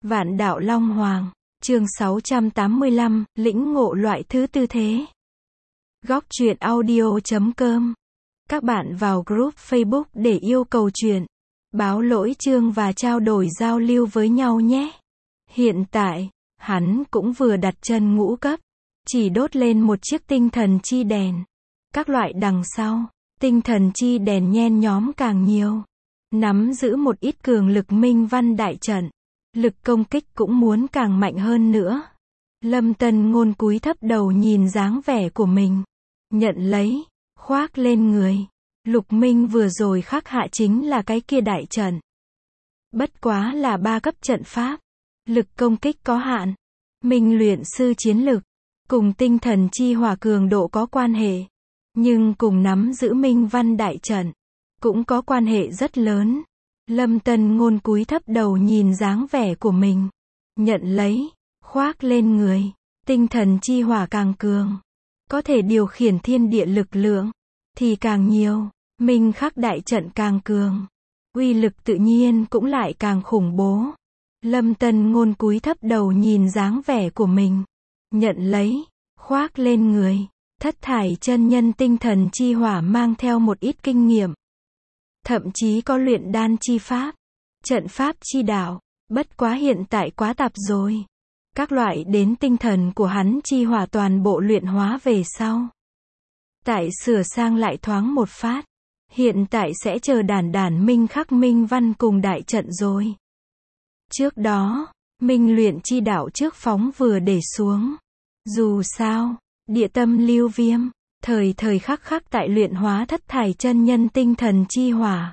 Vạn đạo Long Hoàng, chương 685, lĩnh ngộ loại thứ tư thế. Góc truyện audio.com. Các bạn vào group Facebook để yêu cầu truyện, báo lỗi chương và trao đổi giao lưu với nhau nhé. Hiện tại, hắn cũng vừa đặt chân ngũ cấp, chỉ đốt lên một chiếc tinh thần chi đèn. Các loại đằng sau, tinh thần chi đèn nhen nhóm càng nhiều. Nắm giữ một ít cường lực minh văn đại trận. Lực công kích cũng muốn càng mạnh hơn nữa. Lâm Tân Ngôn cúi thấp đầu nhìn dáng vẻ của mình. Nhận lấy, khoác lên người. Lục Minh vừa rồi khắc hạ chính là cái kia đại trận. Bất quá là 3 cấp trận pháp. Lực công kích có hạn. Minh luyện sư chiến lực. Cùng tinh thần chi hỏa cường độ có quan hệ. Nhưng cùng nắm giữ minh văn đại trận. Cũng có quan hệ rất lớn. Lâm Tân Ngôn cúi thấp đầu nhìn dáng vẻ của mình. Nhận lấy, khoác lên người. Tinh thần chi hỏa càng cường. Có thể điều khiển thiên địa lực lượng. Thì càng nhiều. Minh khắc đại trận càng cường. Uy lực tự nhiên cũng lại càng khủng bố. Lâm Tân Ngôn cúi thấp đầu nhìn dáng vẻ của mình. Nhận lấy, khoác lên người. Thất thải chân nhân tinh thần chi hỏa mang theo một ít kinh nghiệm. Thậm chí có luyện đan chi pháp, trận pháp chi đạo, bất quá hiện tại quá tạp rồi. Các loại đến tinh thần của hắn chi hỏa toàn bộ luyện hóa về sau. Tại sửa sang lại thoáng một phát, hiện tại sẽ chờ đản minh khắc minh văn cùng đại trận rồi. Trước đó, minh luyện chi đạo trước phóng vừa để xuống. Dù sao, địa tâm lưu viêm. Thời khắc tại luyện hóa thất thải chân nhân tinh thần chi hỏa.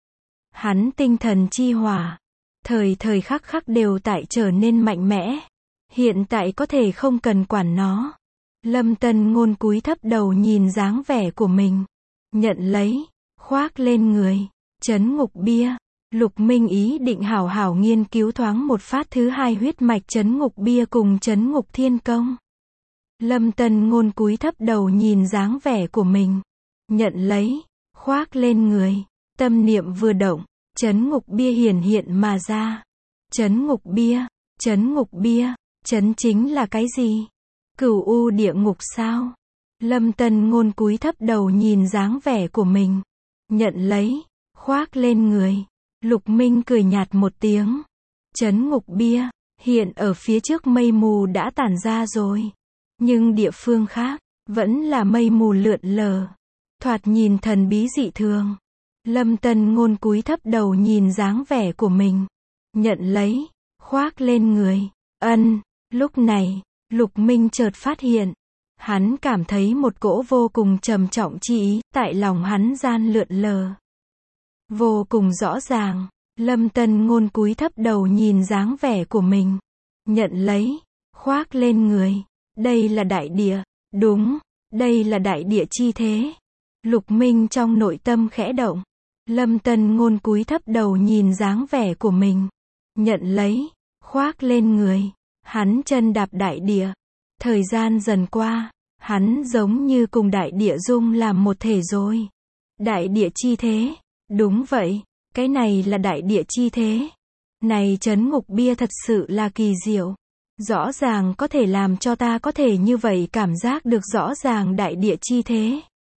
Hắn tinh thần chi hỏa. Thời khắc đều tại trở nên mạnh mẽ. Hiện tại có thể không cần quản nó. Lâm Tân Ngôn cúi thấp đầu nhìn dáng vẻ của mình. Nhận lấy, khoác lên người. Trấn ngục bia. Lục Minh ý định hảo hảo nghiên cứu thoáng một phát thứ hai huyết mạch trấn ngục bia cùng trấn ngục thiên công. Lâm Tân Ngôn cúi thấp đầu nhìn dáng vẻ của mình. Nhận lấy, khoác lên người. Tâm niệm vừa động, trấn ngục bia hiển hiện mà ra. Trấn ngục bia, trấn chính là cái gì? Cửu u địa ngục sao? Lâm Tân Ngôn cúi thấp đầu nhìn dáng vẻ của mình. Nhận lấy, khoác lên người. Lục Minh cười nhạt một tiếng. Trấn ngục bia, hiện ở phía trước mây mù đã tản ra rồi. Nhưng địa phương khác, vẫn là mây mù lượn lờ. Thoạt nhìn thần bí dị thường. Lâm Tân Ngôn cúi thấp đầu nhìn dáng vẻ của mình. Nhận lấy, khoác lên người. Lúc này, Lục Minh chợt phát hiện. Hắn cảm thấy một cỗ vô cùng trầm trọng chi ý, tại lòng hắn gian lượn lờ. Vô cùng rõ ràng, Lâm Tân Ngôn cúi thấp đầu nhìn dáng vẻ của mình. Nhận lấy, khoác lên người. Đây là đại địa, đúng, đây là đại địa chi thế. Lục Minh trong nội tâm khẽ động. Lâm Tân Ngôn cúi thấp đầu nhìn dáng vẻ của mình. Nhận lấy, khoác lên người. Hắn chân đạp đại địa. Thời gian dần qua, hắn giống như cùng đại địa dung làm một thể rồi. Đại địa chi thế, đúng vậy, cái này là đại địa chi thế. Này trấn ngục bia thật sự là kỳ diệu. Rõ ràng có thể làm cho ta có thể như vậy cảm giác được rõ ràng đại địa chi thế.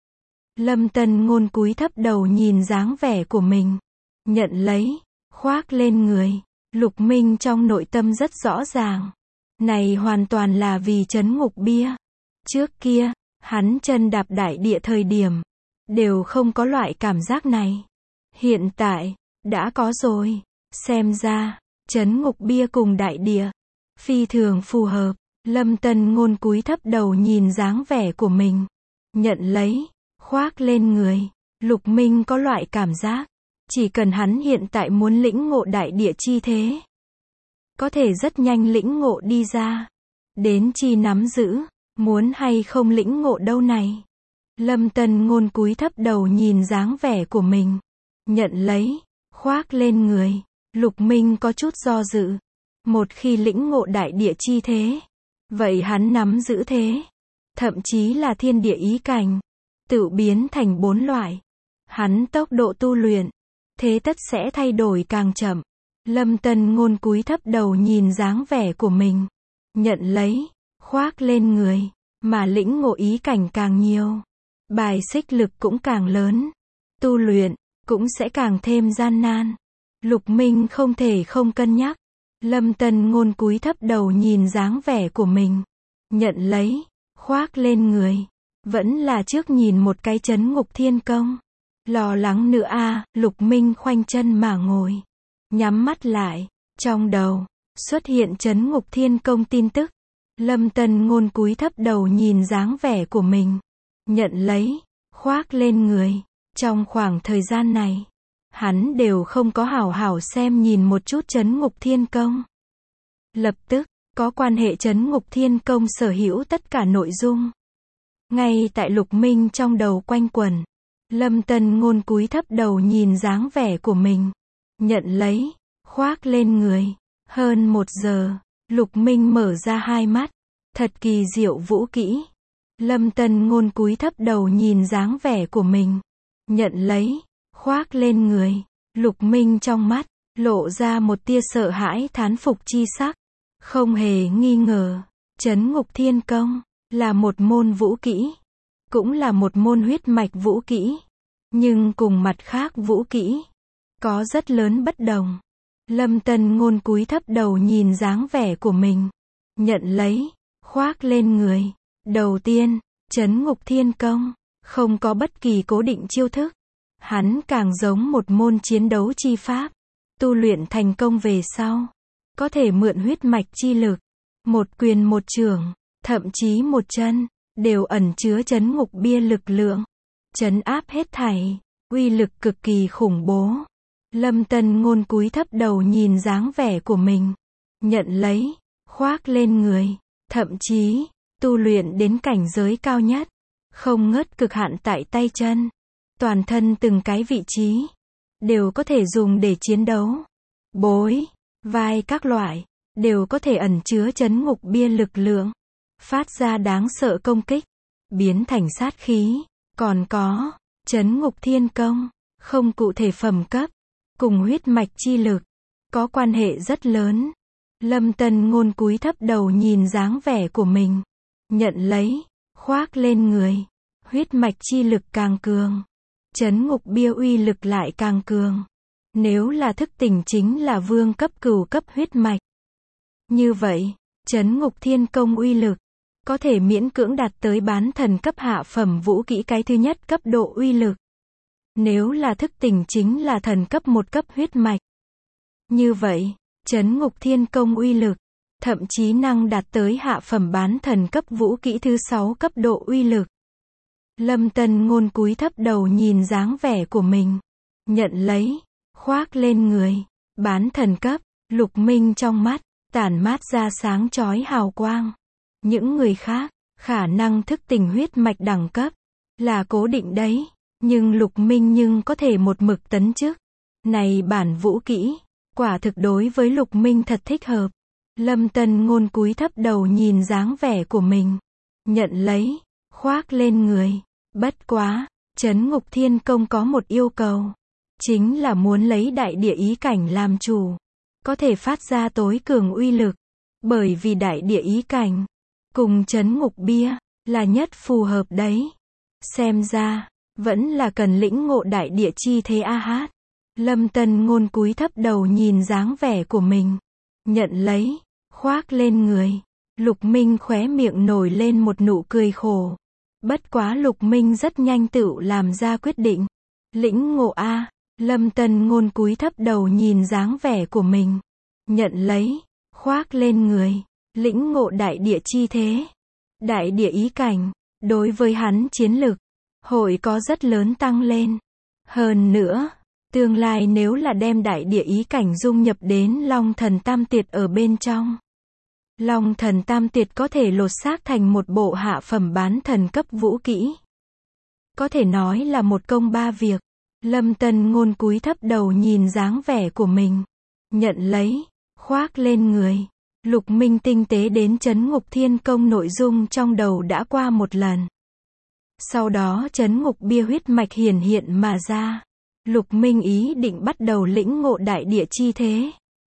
Lâm Tân Ngôn cúi thấp đầu nhìn dáng vẻ của mình. Nhận lấy, khoác lên người. Lục Minh trong nội tâm rất rõ ràng. Này hoàn toàn là vì trấn ngục bia. Trước kia, hắn chân đạp đại địa thời điểm, đều không có loại cảm giác này. Hiện tại, đã có rồi. Xem ra, trấn ngục bia cùng đại địa phi thường phù hợp. Lâm Tân Ngôn cúi thấp đầu nhìn dáng vẻ của mình. Nhận lấy, khoác lên người. Lục Minh có loại cảm giác. Chỉ cần hắn hiện tại muốn lĩnh ngộ đại địa chi thế. Có thể rất nhanh lĩnh ngộ đi ra. Đến chi nắm giữ. Muốn hay không lĩnh ngộ đâu này. Lâm Tân Ngôn cúi thấp đầu nhìn dáng vẻ của mình. Nhận lấy, khoác lên người. Lục Minh có chút do dự. Một khi lĩnh ngộ đại địa chi thế, vậy hắn nắm giữ thế, thậm chí là thiên địa ý cảnh, tự biến thành 4 loại. Hắn tốc độ tu luyện, thế tất sẽ thay đổi càng chậm. Lâm Tân Ngôn cúi thấp đầu nhìn dáng vẻ của mình. Nhận lấy, khoác lên người, mà lĩnh ngộ ý cảnh càng nhiều. Bài xích lực cũng càng lớn. Tu luyện, cũng sẽ càng thêm gian nan. Lục Minh không thể không cân nhắc. Lâm Tân Ngôn cúi thấp đầu nhìn dáng vẻ của mình. Nhận lấy, khoác lên người. Vẫn là trước nhìn một cái Trấn Ngục Thiên Công. Lo lắng nữa à, Lục Minh khoanh chân mà ngồi. Nhắm mắt lại, trong đầu, xuất hiện Trấn Ngục Thiên Công tin tức. Lâm Tân Ngôn cúi thấp đầu nhìn dáng vẻ của mình. Nhận lấy, khoác lên người. Trong khoảng thời gian này, hắn đều không có hảo hảo xem nhìn một chút Trấn Ngục Thiên Công. Lập tức, có quan hệ Trấn Ngục Thiên Công sở hữu tất cả nội dung. Ngay tại Lục Minh trong đầu quanh quẩn. Lâm Tân Ngôn cúi thấp đầu nhìn dáng vẻ của mình. Nhận lấy, khoác lên người. Hơn 1 giờ, Lục Minh mở ra hai mắt. Thật kỳ diệu vũ kỹ. Lâm Tân Ngôn cúi thấp đầu nhìn dáng vẻ của mình. Nhận lấy, khoác lên người. Lục Minh trong mắt, lộ ra một tia sợ hãi thán phục chi sắc. Không hề nghi ngờ, Trấn Ngục Thiên Công, là một môn vũ kỹ. Cũng là một môn huyết mạch vũ kỹ. Nhưng cùng mặt khác vũ kỹ, có rất lớn bất đồng. Lâm Tân Ngôn cúi thấp đầu nhìn dáng vẻ của mình. Nhận lấy, khoác lên người. Đầu tiên, Trấn Ngục Thiên Công, không có bất kỳ cố định chiêu thức. Hắn càng giống một môn chiến đấu chi pháp. Tu luyện thành công về sau, có thể mượn huyết mạch chi lực. Một quyền một chưởng, thậm chí một chân, đều ẩn chứa Trấn Ngục Bia lực lượng. Trấn áp hết thảy, uy lực cực kỳ khủng bố. Lâm Tân Ngôn cúi thấp đầu nhìn dáng vẻ của mình. Nhận lấy, khoác lên người. Thậm chí, tu luyện đến cảnh giới cao nhất. Không ngớt cực hạn tại tay chân. Toàn thân từng cái vị trí, đều có thể dùng để chiến đấu. Bối, vai các loại, đều có thể ẩn chứa Trấn Ngục Bia lực lượng. Phát ra đáng sợ công kích, biến thành sát khí. Còn có, Trấn Ngục Thiên Công, không cụ thể phẩm cấp, cùng huyết mạch chi lực, có quan hệ rất lớn. Lâm Tân Ngôn cúi thấp đầu nhìn dáng vẻ của mình. Nhận lấy, khoác lên người. Huyết mạch chi lực càng cường, Trấn Ngục Bia uy lực lại càng cường. Nếu là thức tỉnh chính là vương cấp cửu cấp huyết mạch. Như vậy, Trấn Ngục Thiên Công uy lực, có thể miễn cưỡng đạt tới bán thần cấp hạ phẩm vũ kỹ cái thứ nhất cấp độ uy lực. Nếu là thức tỉnh chính là thần cấp 1 cấp huyết mạch. Như vậy, Trấn Ngục Thiên Công uy lực, thậm chí năng đạt tới hạ phẩm bán thần cấp vũ kỹ thứ 6 cấp độ uy lực. Lâm Tân Ngôn cúi thấp đầu nhìn dáng vẻ của mình. Nhận lấy, khoác lên người. Bán thần cấp, Lục Minh trong mắt, tản mát ra sáng chói hào quang. Những người khác, khả năng thức tỉnh huyết mạch đẳng cấp, là cố định đấy. Nhưng Lục Minh nhưng có thể một mực tấn chức. Này bản vũ kỹ, quả thực đối với Lục Minh thật thích hợp. Lâm Tân Ngôn cúi thấp đầu nhìn dáng vẻ của mình. Nhận lấy, khoác lên người. Bất quá, Trấn Ngục Thiên Công có một yêu cầu. Chính là muốn lấy đại địa ý cảnh làm chủ. Có thể phát ra tối cường uy lực. Bởi vì đại địa ý cảnh, cùng Trấn Ngục Bia, là nhất phù hợp đấy. Xem ra, vẫn là cần lĩnh ngộ đại địa chi thế a hát. Lâm Tân Ngôn cúi thấp đầu nhìn dáng vẻ của mình. Nhận lấy, khoác lên người. Lục Minh khóe miệng nổi lên một nụ cười khổ. Bất quá Lục Minh rất nhanh tự làm ra quyết định. Lĩnh ngộ a. Lâm Tân Ngôn cúi thấp đầu nhìn dáng vẻ của mình. Nhận lấy, khoác lên người. Lĩnh ngộ đại địa chi thế. Đại địa ý cảnh, đối với hắn chiến lực, hội có rất lớn tăng lên. Hơn nữa, tương lai nếu là đem đại địa ý cảnh dung nhập đến Long Thần Tam Tuyệt ở bên trong. Long Thần Tam Tuyệt có thể lột xác thành một bộ hạ phẩm bán thần cấp vũ kỹ. Có thể nói là một công ba việc. Lâm Tân Ngôn cúi thấp đầu nhìn dáng vẻ của mình. Nhận lấy, khoác lên người. Lục Minh tinh tế đến Trấn Ngục Thiên Công nội dung trong đầu đã qua một lần. Sau đó Trấn Ngục Bia huyết mạch hiển hiện mà ra. Lục Minh ý định bắt đầu lĩnh ngộ đại địa chi thế.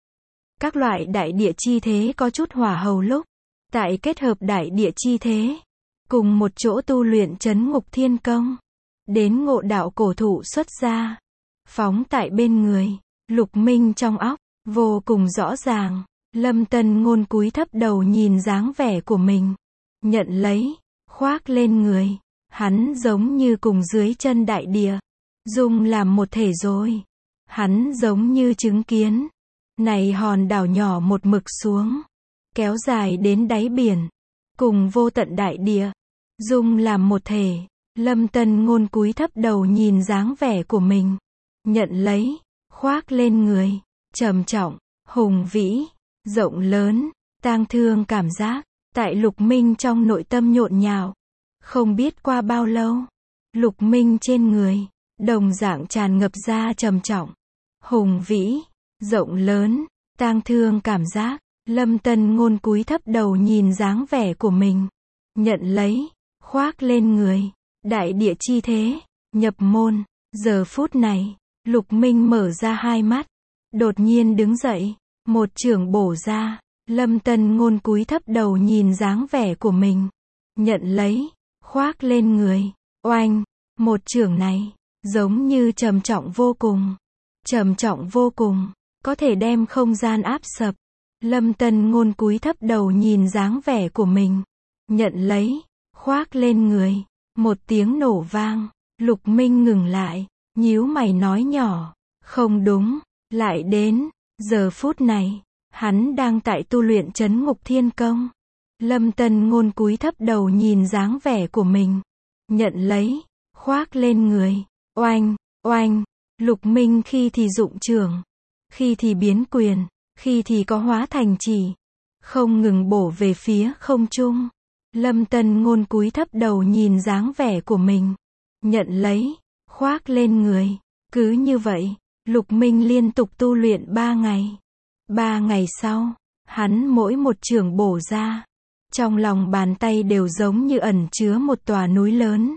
Các loại đại địa chi thế có chút hỏa hầu lúc. Tại kết hợp đại địa chi thế. Cùng một chỗ tu luyện trấn ngục thiên công. Đến ngộ đạo cổ thụ xuất ra. Phóng tại bên người. Lục Minh trong óc. Vô cùng rõ ràng. Lâm Tân Ngôn cúi thấp đầu nhìn dáng vẻ của mình. Nhận lấy. Khoác lên người. Hắn giống như cùng dưới chân đại địa. Dung làm một thể rồi. Hắn giống như chứng kiến. Này hòn đảo nhỏ một mực xuống. Kéo dài đến đáy biển. Cùng vô tận đại địa. Dung làm một thể. Lâm Tân Ngôn cúi thấp đầu nhìn dáng vẻ của mình. Nhận lấy. Khoác lên người. Trầm trọng. Hùng vĩ. Rộng lớn. Tang thương cảm giác. Tại Lục Minh trong nội tâm nhộn nhạo. Không biết qua bao lâu. Lục Minh trên người. Đồng dạng tràn ngập ra trầm trọng. Hùng vĩ. Rộng lớn. Tang thương cảm giác. Lâm Tân Ngôn cúi thấp đầu nhìn dáng vẻ của mình. Nhận lấy. Khoác lên người. Đại địa chi thế. Nhập môn. Giờ phút này. Lục Minh mở ra hai mắt. Đột nhiên đứng dậy. Một chưởng bổ ra. Lâm Tân Ngôn cúi thấp đầu nhìn dáng vẻ của mình. Nhận lấy. Khoác lên người. Oanh. Một chưởng này. Giống như trầm trọng vô cùng. Trầm trọng vô cùng. Có thể đem không gian áp sập. Lâm Tân Ngôn cúi thấp đầu nhìn dáng vẻ của mình. Nhận lấy. Khoác lên người. Một tiếng nổ vang. Lục Minh ngừng lại. Nhíu mày nói nhỏ. Không đúng. Lại đến. Giờ phút này. Hắn đang tại tu luyện trấn ngục thiên công. Lâm Tân Ngôn cúi thấp đầu nhìn dáng vẻ của mình. Nhận lấy. Khoác lên người. Oanh. Oanh. Lục Minh khi thì dụng chưởng. Khi thì biến quyền. Khi thì có hóa thành chỉ. Không ngừng bổ về phía không trung. Lâm Tân Ngôn cúi thấp đầu nhìn dáng vẻ của mình. Nhận lấy. Khoác lên người. Cứ như vậy. Lục Minh liên tục tu luyện 3 ngày. 3 ngày sau. Hắn mỗi một chưởng bổ ra. Trong lòng bàn tay đều giống như ẩn chứa một tòa núi lớn.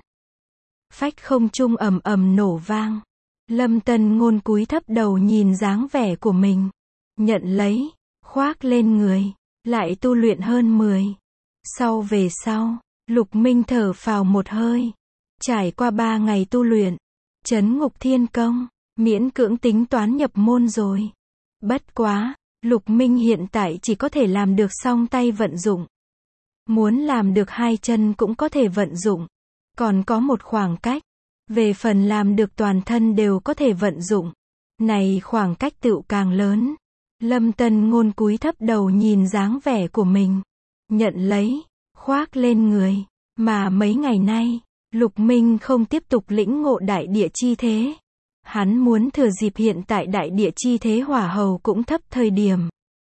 Phách không trung ầm ầm nổ vang. Lâm Tân Ngôn cúi thấp đầu nhìn dáng vẻ của mình. Nhận lấy. Khoác lên người. Lại tu luyện hơn 10. Sau về sau. Lục Minh thở phào một hơi. Trải qua 3 ngày tu luyện. Trấn ngục thiên công. Miễn cưỡng tính toán nhập môn rồi. Bất quá. Lục Minh hiện tại chỉ có thể làm được song tay vận dụng. Muốn làm được hai chân cũng có thể vận dụng. Còn có một khoảng cách. Về phần làm được toàn thân đều có thể vận dụng. Này khoảng cách tựu càng lớn. Lâm Tân Ngôn cúi thấp đầu nhìn dáng vẻ của mình. Nhận lấy. Khoác lên người. Mà mấy ngày nay. Lục Minh không tiếp tục lĩnh ngộ đại địa chi thế. Hắn muốn thừa dịp hiện tại đại địa chi thế hỏa hầu cũng thấp thời điểm.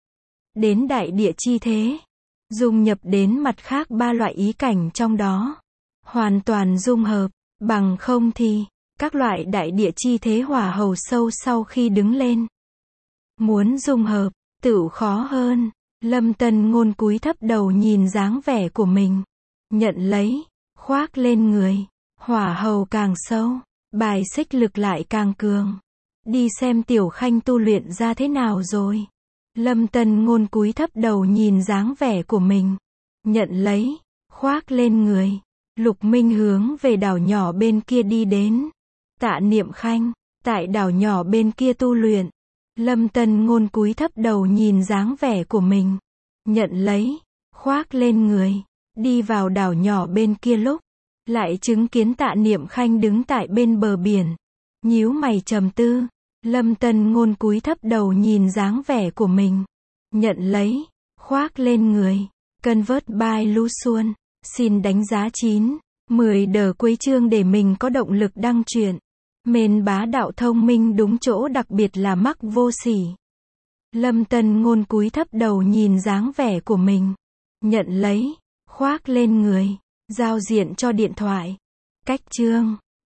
Đến đại địa chi thế. Dung nhập đến mặt khác 3 loại ý cảnh trong đó. Hoàn toàn dung hợp. Bằng không thì. Các loại đại địa chi thế hỏa hầu sâu sau khi đứng lên. Muốn dung hợp. Tựu khó hơn. Lâm Tân Ngôn cúi thấp đầu nhìn dáng vẻ của mình. Nhận lấy. Khoác lên người. Hỏa hầu càng sâu. Bài xích lực lại càng cường. Đi xem Tiểu Khanh tu luyện ra thế nào rồi. Lâm Tân Ngôn cúi thấp đầu nhìn dáng vẻ của mình. Nhận lấy. Khoác lên người. Lục Minh hướng về đảo nhỏ bên kia đi đến. Tạ Niệm Khanh. Tại đảo nhỏ bên kia tu luyện. Lâm Tân Ngôn cúi thấp đầu nhìn dáng vẻ của mình. Nhận lấy. Khoác lên người. Đi vào đảo nhỏ bên kia lúc. Lại chứng kiến Tạ Niệm Khanh đứng tại bên bờ biển. Nhíu mày trầm tư. Lâm Tân Ngôn cúi thấp đầu nhìn dáng vẻ của mình. Nhận lấy. Khoác lên người. Convert by Lu Xuân. Xin đánh giá 9, 10 đờ cuối chương để mình có động lực đăng truyện. Mến bá đạo thông minh đúng chỗ đặc biệt là mắc vô sỉ. Lâm Tân Ngôn cúi thấp đầu nhìn dáng vẻ của mình. Nhận lấy. Khoác lên người. Giao diện cho điện thoại. Cách chương.